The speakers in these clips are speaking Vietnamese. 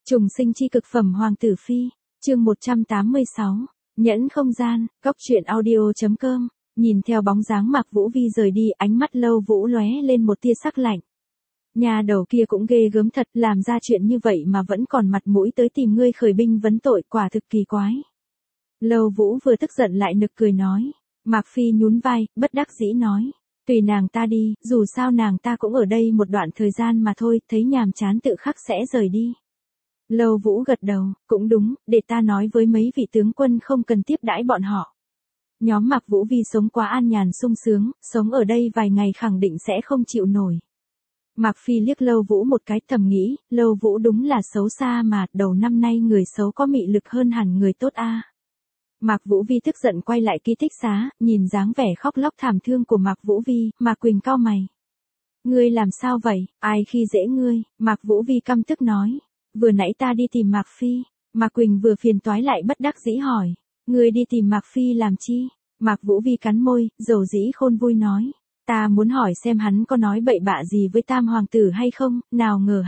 Trùng sinh chi cực phẩm Hoàng tử phi, chương 186, nhẫn không gian, góc truyện audio.com, nhìn theo bóng dáng Mạc Vũ Vi rời đi, ánh mắt Lâu Vũ lóe lên một tia sắc lạnh. Nhà đầu kia cũng ghê gớm thật, làm ra chuyện như vậy mà vẫn còn mặt mũi tới tìm ngươi khởi binh vấn tội, quả thực kỳ quái. Lâu Vũ vừa tức giận lại nực cười nói. Mạc Phi nhún vai, bất đắc dĩ nói. Tùy nàng ta đi, dù sao nàng ta cũng ở đây một đoạn thời gian mà thôi, thấy nhàm chán tự khắc sẽ rời đi. Lâu Vũ gật đầu, cũng đúng, để ta nói với mấy vị tướng quân không cần tiếp đãi bọn họ. Nhóm Mạc Vũ Vi sống quá an nhàn sung sướng, sống ở đây vài ngày khẳng định sẽ không chịu nổi. Mạc Phi liếc Lâu Vũ một cái, thầm nghĩ, Lâu Vũ đúng là xấu xa mà, đầu năm nay người xấu có mị lực hơn hẳn người tốt a. Mạc Vũ Vi tức giận quay lại ký túc xá, nhìn dáng vẻ khóc lóc thảm thương của Mạc Vũ Vi, Mạc Quỳnh cau mày. Ngươi làm sao vậy, ai khi dễ ngươi, Mạc Vũ Vi căm tức nói. Vừa nãy ta đi tìm Mạc Phi, Mạc Quỳnh vừa phiền toái lại bất đắc dĩ hỏi. Ngươi đi tìm Mạc Phi làm chi? Mạc Vũ Vi cắn môi, dầu dĩ khôn vui nói. Ta muốn hỏi xem hắn có nói bậy bạ gì với Tam Hoàng tử hay không, nào ngờ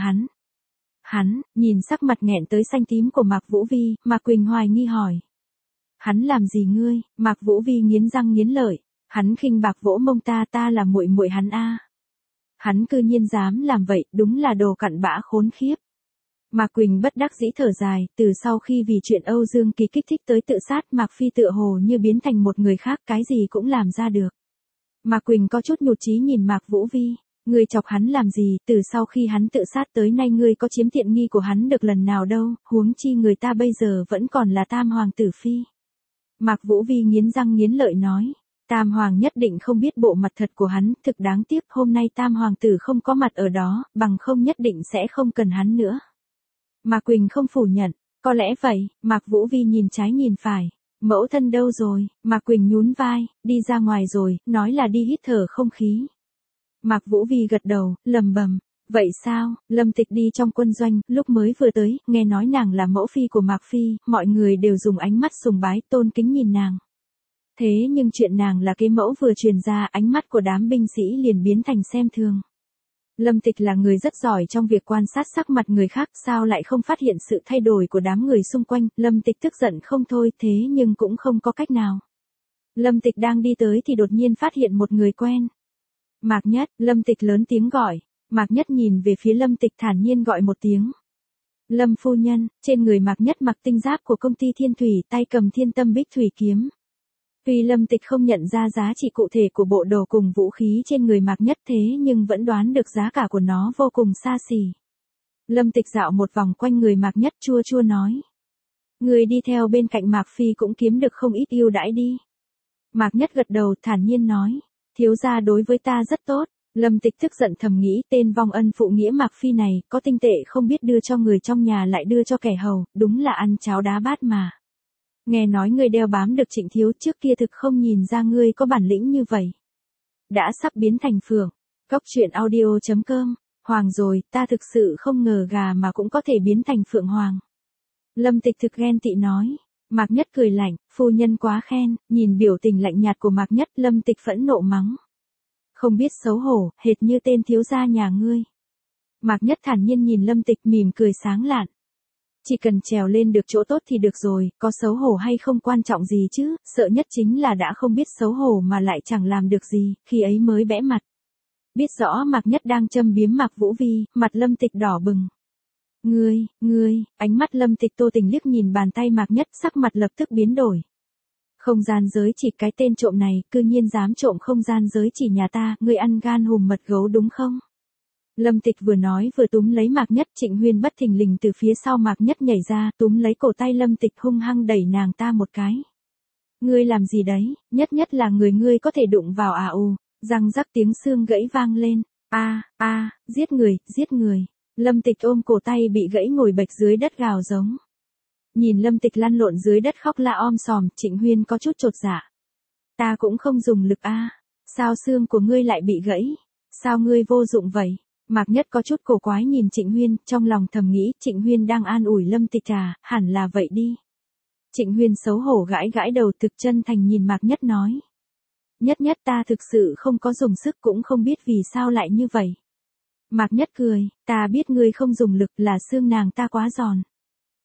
hắn, nhìn sắc mặt nghẹn tới xanh tím của Mạc Vũ Vi, Mạc Quỳnh hoài nghi hỏi. Hắn làm gì ngươi? Mạc Vũ Vi nghiến răng nghiến lợi. Hắn khinh bạc vỗ mông ta là muội muội hắn a. Hắn cư nhiên dám làm vậy, đúng là đồ cặn bã khốn khiếp. Mạc Quỳnh bất đắc dĩ thở dài, từ sau khi vì chuyện Âu Dương Kỳ kích thích tới tự sát, Mạc Phi tựa hồ như biến thành một người khác, cái gì cũng làm ra được. Mạc Quỳnh có chút nhụt chí nhìn Mạc Vũ Vi, ngươi chọc hắn làm gì, từ sau khi hắn tự sát tới nay ngươi có chiếm tiện nghi của hắn được lần nào đâu, huống chi người ta bây giờ vẫn còn là Tam Hoàng tử phi. Mạc Vũ Vi nghiến răng nghiến lợi nói, Tam Hoàng nhất định không biết bộ mặt thật của hắn, thực đáng tiếc hôm nay Tam Hoàng tử không có mặt ở đó, bằng không nhất định sẽ không cần hắn nữa. Mạc Quỳnh không phủ nhận, có lẽ vậy, Mạc Vũ Vi nhìn trái nhìn phải, mẫu thân đâu rồi, Mạc Quỳnh nhún vai, đi ra ngoài rồi, nói là đi hít thở không khí. Mạc Vũ Vi gật đầu, lầm bầm. Vậy sao, Lâm Tịch đi trong quân doanh, lúc mới vừa tới, nghe nói nàng là mẫu phi của Mạc Phi, mọi người đều dùng ánh mắt sùng bái, tôn kính nhìn nàng. Thế nhưng chuyện nàng là cái mẫu vừa truyền ra, ánh mắt của đám binh sĩ liền biến thành xem thường. Lâm Tịch là người rất giỏi trong việc quan sát sắc mặt người khác, sao lại không phát hiện sự thay đổi của đám người xung quanh, Lâm Tịch tức giận không thôi, thế nhưng cũng không có cách nào. Lâm Tịch đang đi tới thì đột nhiên phát hiện một người quen. Mạc Nhất, Lâm Tịch lớn tiếng gọi. Mạc Nhất nhìn về phía Lâm Tịch thản nhiên gọi một tiếng. Lâm phu nhân, trên người Mạc Nhất mặc tinh giáp của công ty Thiên Thủy, tay cầm Thiên Tâm Bích Thủy kiếm. Tuy Lâm Tịch không nhận ra giá trị cụ thể của bộ đồ cùng vũ khí trên người Mạc Nhất thế nhưng vẫn đoán được giá cả của nó vô cùng xa xỉ. Lâm Tịch dạo một vòng quanh người Mạc Nhất chua chua nói. Người đi theo bên cạnh Mạc Phi cũng kiếm được không ít ưu đãi đi. Mạc Nhất gật đầu thản nhiên nói. Thiếu gia đối với ta rất tốt. Lâm Tịch tức giận thầm nghĩ tên vong ân phụ nghĩa Mạc Phi này, có tinh tệ không biết đưa cho người trong nhà lại đưa cho kẻ hầu, đúng là ăn cháo đá bát mà. Nghe nói ngươi đeo bám được Trịnh thiếu trước kia thực không nhìn ra ngươi có bản lĩnh như vậy. Đã sắp biến thành phượng. Góc truyện audio.com, hoàng rồi, ta thực sự không ngờ gà mà cũng có thể biến thành phượng hoàng. Lâm Tịch thực ghen tị nói. Mạc Nhất cười lạnh, phu nhân quá khen, nhìn biểu tình lạnh nhạt của Mạc Nhất, Lâm Tịch phẫn nộ mắng. Không biết xấu hổ, hệt như tên thiếu gia nhà ngươi. Mạc Nhất thản nhiên nhìn Lâm Tịch mỉm cười sáng lạn. Chỉ cần trèo lên được chỗ tốt thì được rồi, có xấu hổ hay không quan trọng gì chứ, sợ nhất chính là đã không biết xấu hổ mà lại chẳng làm được gì, khi ấy mới bẽ mặt. Biết rõ Mạc Nhất đang châm biếm Mạc Vũ Vi, mặt Lâm Tịch đỏ bừng. Ngươi, ánh mắt Lâm Tịch tô tình liếc nhìn bàn tay Mạc Nhất, sắc mặt lập tức biến đổi. Không gian giới chỉ, cái tên trộm này, cư nhiên dám trộm không gian giới chỉ nhà ta, ngươi ăn gan hùm mật gấu đúng không? Lâm Tịch vừa nói vừa túm lấy Mạc Nhất, Trịnh Huyên bất thình lình từ phía sau Mạc Nhất nhảy ra, túm lấy cổ tay Lâm Tịch hung hăng đẩy nàng ta một cái. Ngươi làm gì đấy, nhất là người ngươi có thể đụng vào à ù, răng rắc tiếng xương gãy vang lên, giết người. Lâm Tịch ôm cổ tay bị gãy ngồi bệt dưới đất gào giống. Nhìn Lâm Tịch lăn lộn dưới đất khóc la om sòm, Trịnh Huyên có chút chột dạ. Ta cũng không dùng lực sao xương của ngươi lại bị gãy? Sao ngươi vô dụng vậy? Mạc Nhất có chút cổ quái nhìn Trịnh Huyên, trong lòng thầm nghĩ Trịnh Huyên đang an ủi Lâm Tịch hẳn là vậy đi. Trịnh Huyên xấu hổ gãi gãi đầu thực chân thành nhìn Mạc Nhất nói. Nhất ta thực sự không có dùng sức cũng không biết vì sao lại như vậy. Mạc Nhất cười, ta biết ngươi không dùng lực là xương nàng ta quá giòn.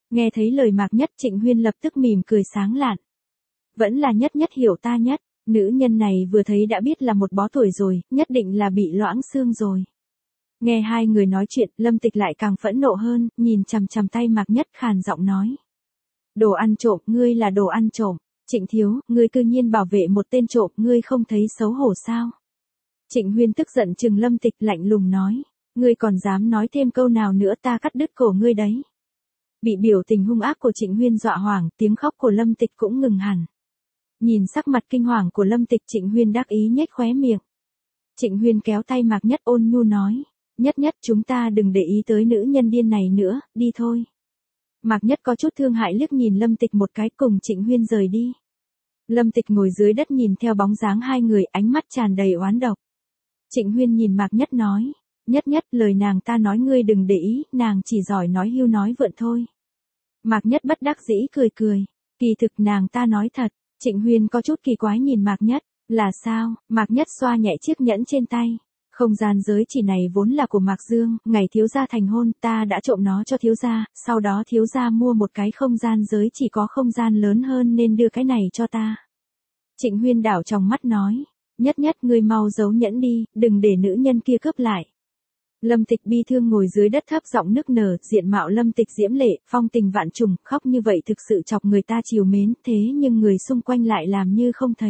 Nghe thấy lời Mạc Nhất, Trịnh Huyên lập tức mỉm cười sáng lạn. Vẫn là Nhất Nhất hiểu ta nhất, nữ nhân này vừa thấy đã biết là một bó tuổi rồi, nhất định là bị loãng xương rồi. Nghe hai người nói chuyện, Lâm Tịch lại càng phẫn nộ hơn, nhìn chằm chằm tay Mạc Nhất khàn giọng nói. Đồ ăn trộm, ngươi là đồ ăn trộm. Trịnh thiếu, ngươi cư nhiên bảo vệ một tên trộm, ngươi không thấy xấu hổ sao? Trịnh Huyên tức giận trừng Lâm Tịch lạnh lùng nói. Ngươi còn dám nói thêm câu nào nữa ta cắt đứt cổ ngươi đấy. Bị biểu tình hung ác của Trịnh Huyên dọa hoảng, tiếng khóc của Lâm Tịch cũng ngừng hẳn. Nhìn sắc mặt kinh hoàng của Lâm Tịch, Trịnh Huyên đắc ý nhếch khóe miệng. Trịnh Huyên kéo tay Mạc Nhất ôn nhu nói. Nhất Nhất, chúng ta đừng để ý tới nữ nhân điên này nữa, đi thôi. Mạc Nhất có chút thương hại liếc nhìn Lâm Tịch một cái, cùng Trịnh Huyên rời đi. Lâm Tịch ngồi dưới đất nhìn theo bóng dáng hai người, ánh mắt tràn đầy oán độc. Trịnh Huyên nhìn Mạc Nhất nói. Nhất Nhất, lời nàng ta nói ngươi đừng để ý, nàng chỉ giỏi nói hưu nói vượn thôi. Mạc Nhất bất đắc dĩ cười cười. Kỳ thực nàng ta nói thật. Trịnh Huyên có chút kỳ quái nhìn Mạc Nhất. Là sao? Mạc Nhất xoa nhẹ chiếc nhẫn trên tay. Không gian giới chỉ này vốn là của Mạc Dương, ngày thiếu gia thành hôn ta đã trộm nó cho thiếu gia, sau đó thiếu gia mua một cái không gian giới chỉ có không gian lớn hơn nên đưa cái này cho ta. Trịnh Huyên đảo trong mắt nói. Nhất Nhất, ngươi mau giấu nhẫn đi, đừng để nữ nhân kia cướp lại. Lâm Tịch bi thương ngồi dưới đất thấp giọng nức nở, diện mạo Lâm Tịch diễm lệ, phong tình vạn trùng, khóc như vậy thực sự chọc người ta trìu mến, thế nhưng người xung quanh lại làm như không thấy.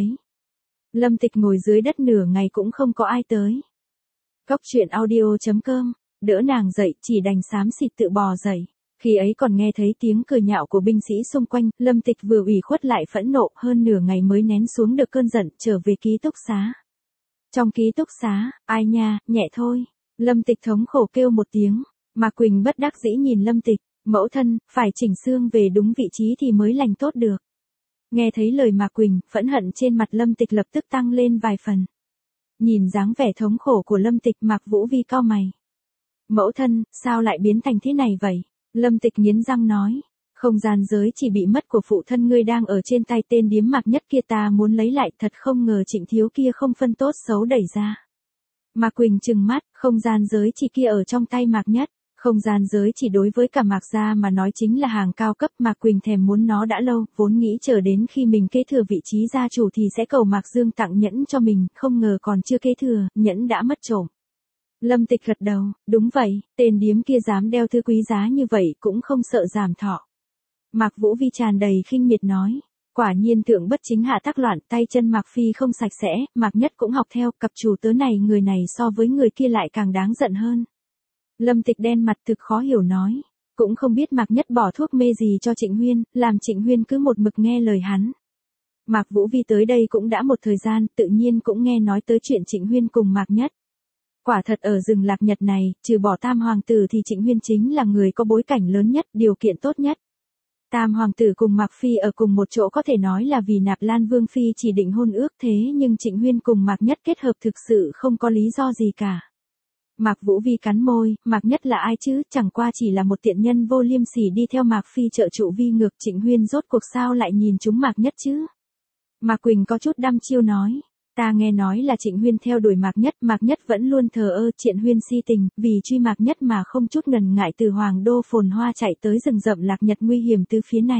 Lâm Tịch ngồi dưới đất nửa ngày cũng không có ai tới. Cóc truyện audio.com, đỡ nàng dậy, chỉ đành xám xịt tự bò dậy. Khi ấy còn nghe thấy tiếng cười nhạo của binh sĩ xung quanh, Lâm Tịch vừa ủy khuất lại phẫn nộ, hơn nửa ngày mới nén xuống được cơn giận, trở về ký túc xá. Trong ký túc xá, ai nha, nhẹ thôi. Lâm Tịch thống khổ kêu một tiếng, Mạc Quỳnh bất đắc dĩ nhìn Lâm Tịch, mẫu thân, phải chỉnh xương về đúng vị trí thì mới lành tốt được. Nghe thấy lời Mạc Quỳnh, phẫn hận trên mặt Lâm Tịch lập tức tăng lên vài phần. Nhìn dáng vẻ thống khổ của Lâm Tịch, Mạc Vũ Vi cau mày. Mẫu thân, sao lại biến thành thế này vậy? Lâm Tịch nghiến răng nói. Không gian giới chỉ bị mất của phụ thân ngươi đang ở trên tay tên điếm Mạc Nhất kia, ta muốn lấy lại, thật không ngờ Trịnh thiếu kia không phân tốt xấu đẩy ra. Mạc Quỳnh trừng mắt, không gian giới chỉ kia ở trong tay Mạc Nhất. Không gian giới chỉ đối với cả Mạc gia mà nói chính là hàng cao cấp, Mạc Quỳnh thèm muốn nó đã lâu, vốn nghĩ chờ đến khi mình kế thừa vị trí gia chủ thì sẽ cầu Mạc Dương tặng nhẫn cho mình, không ngờ còn chưa kế thừa, nhẫn đã mất trộm. Lâm Tịch gật đầu, đúng vậy, tên điếm kia dám đeo thứ quý giá như vậy cũng không sợ giảm thọ. Mạc Vũ Vi tràn đầy khinh miệt nói. Quả nhiên thượng bất chính hạ tác loạn, tay chân Mạc Phi không sạch sẽ, Mạc Nhất cũng học theo, cặp chủ tớ này người này so với người kia lại càng đáng giận hơn. Lâm Tịch đen mặt thực khó hiểu nói. Cũng không biết Mạc Nhất bỏ thuốc mê gì cho Trịnh Huyên, làm Trịnh Huyên cứ một mực nghe lời hắn. Mạc Vũ Vi tới đây cũng đã một thời gian, tự nhiên cũng nghe nói tới chuyện Trịnh Huyên cùng Mạc Nhất. Quả thật ở rừng Lạc Nhật này, trừ bỏ Tam Hoàng tử thì Trịnh Huyên chính là người có bối cảnh lớn nhất, điều kiện tốt nhất. Tam Hoàng tử cùng Mạc Phi ở cùng một chỗ có thể nói là vì Nạp Lan Vương Phi chỉ định hôn ước, thế nhưng Trịnh Huyên cùng Mạc Nhất kết hợp thực sự không có lý do gì cả. Mạc Vũ Vi cắn môi, Mạc Nhất là ai chứ, chẳng qua chỉ là một tiện nhân vô liêm sỉ đi theo Mạc Phi trợ trụ vi ngược, Trịnh Huyên rốt cuộc sao lại nhìn chúng Mạc Nhất chứ. Mạc Quỳnh có chút đăm chiêu nói. Ta nghe nói là Trịnh Huyên theo đuổi Mạc Nhất vẫn luôn thờ ơ, Trịnh Huyên si tình, vì truy Mạc Nhất mà không chút ngần ngại từ Hoàng đô phồn hoa chạy tới rừng rậm Lạc Nhật nguy hiểm từ phía này.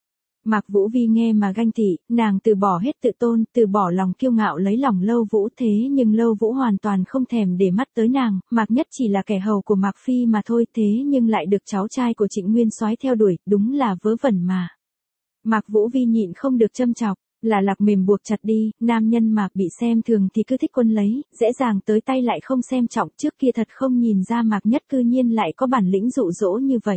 Mạc Vũ Vi nghe mà ganh tị, nàng từ bỏ hết tự tôn, từ bỏ lòng kiêu ngạo lấy lòng Lâu Vũ, thế nhưng Lâu Vũ hoàn toàn không thèm để mắt tới nàng, Mạc Nhất chỉ là kẻ hầu của Mạc Phi mà thôi, thế nhưng lại được cháu trai của Trịnh Nguyên soái theo đuổi, đúng là vớ vẩn mà. Mạc Vũ Vi nhịn không được châm chọc. Là lạc mềm buộc chặt đi, nam nhân mà bị xem thường thì cứ thích quân lấy, dễ dàng tới tay lại không xem trọng, trước kia thật không nhìn ra Mạc Nhất cư nhiên lại có bản lĩnh dụ dỗ như vậy.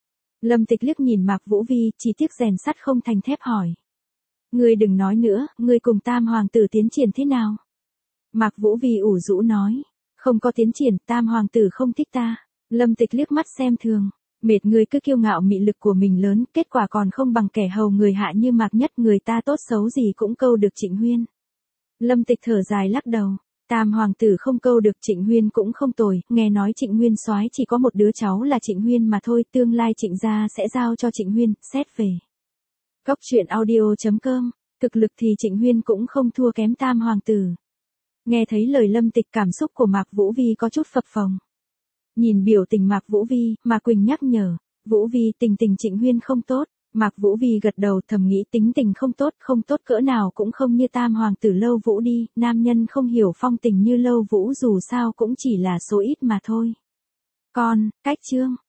Lâm Tịch liếc nhìn Mạc Vũ Vi, chỉ tiếc rèn sắt không thành thép hỏi. Ngươi đừng nói nữa, ngươi cùng Tam Hoàng tử tiến triển thế nào? Mạc Vũ Vi ủ rũ nói. Không có tiến triển, Tam Hoàng tử không thích ta. Lâm Tịch liếc mắt xem thường. Mệt người cứ kiêu ngạo mị lực của mình lớn, kết quả còn không bằng kẻ hầu người hạ như Mạc Nhất, người ta tốt xấu gì cũng câu được Trịnh Huyên. Lâm Tịch thở dài lắc đầu. Tam Hoàng tử không câu được Trịnh Huyên cũng không tồi, nghe nói Trịnh Nguyên soái chỉ có một đứa cháu là Trịnh Huyên mà thôi, tương lai Trịnh gia sẽ giao cho Trịnh Huyên, xét về. Cóc truyện audio.com, thực lực thì Trịnh Huyên cũng không thua kém Tam Hoàng tử. Nghe thấy lời Lâm Tịch, cảm xúc của Mạc Vũ Vi có chút phập phồng. Nhìn biểu tình Mạc Vũ Vi, Mạc Quỳnh nhắc nhở, Vũ Vi tình tình Trịnh Huyên không tốt. Mạc Vũ Vi gật đầu thầm nghĩ tính tình không tốt cỡ nào cũng không như tam hoàng tử Lâu Vũ đi, nam nhân không hiểu phong tình như Lâu Vũ dù sao cũng chỉ là số ít mà thôi. Con, cách chương.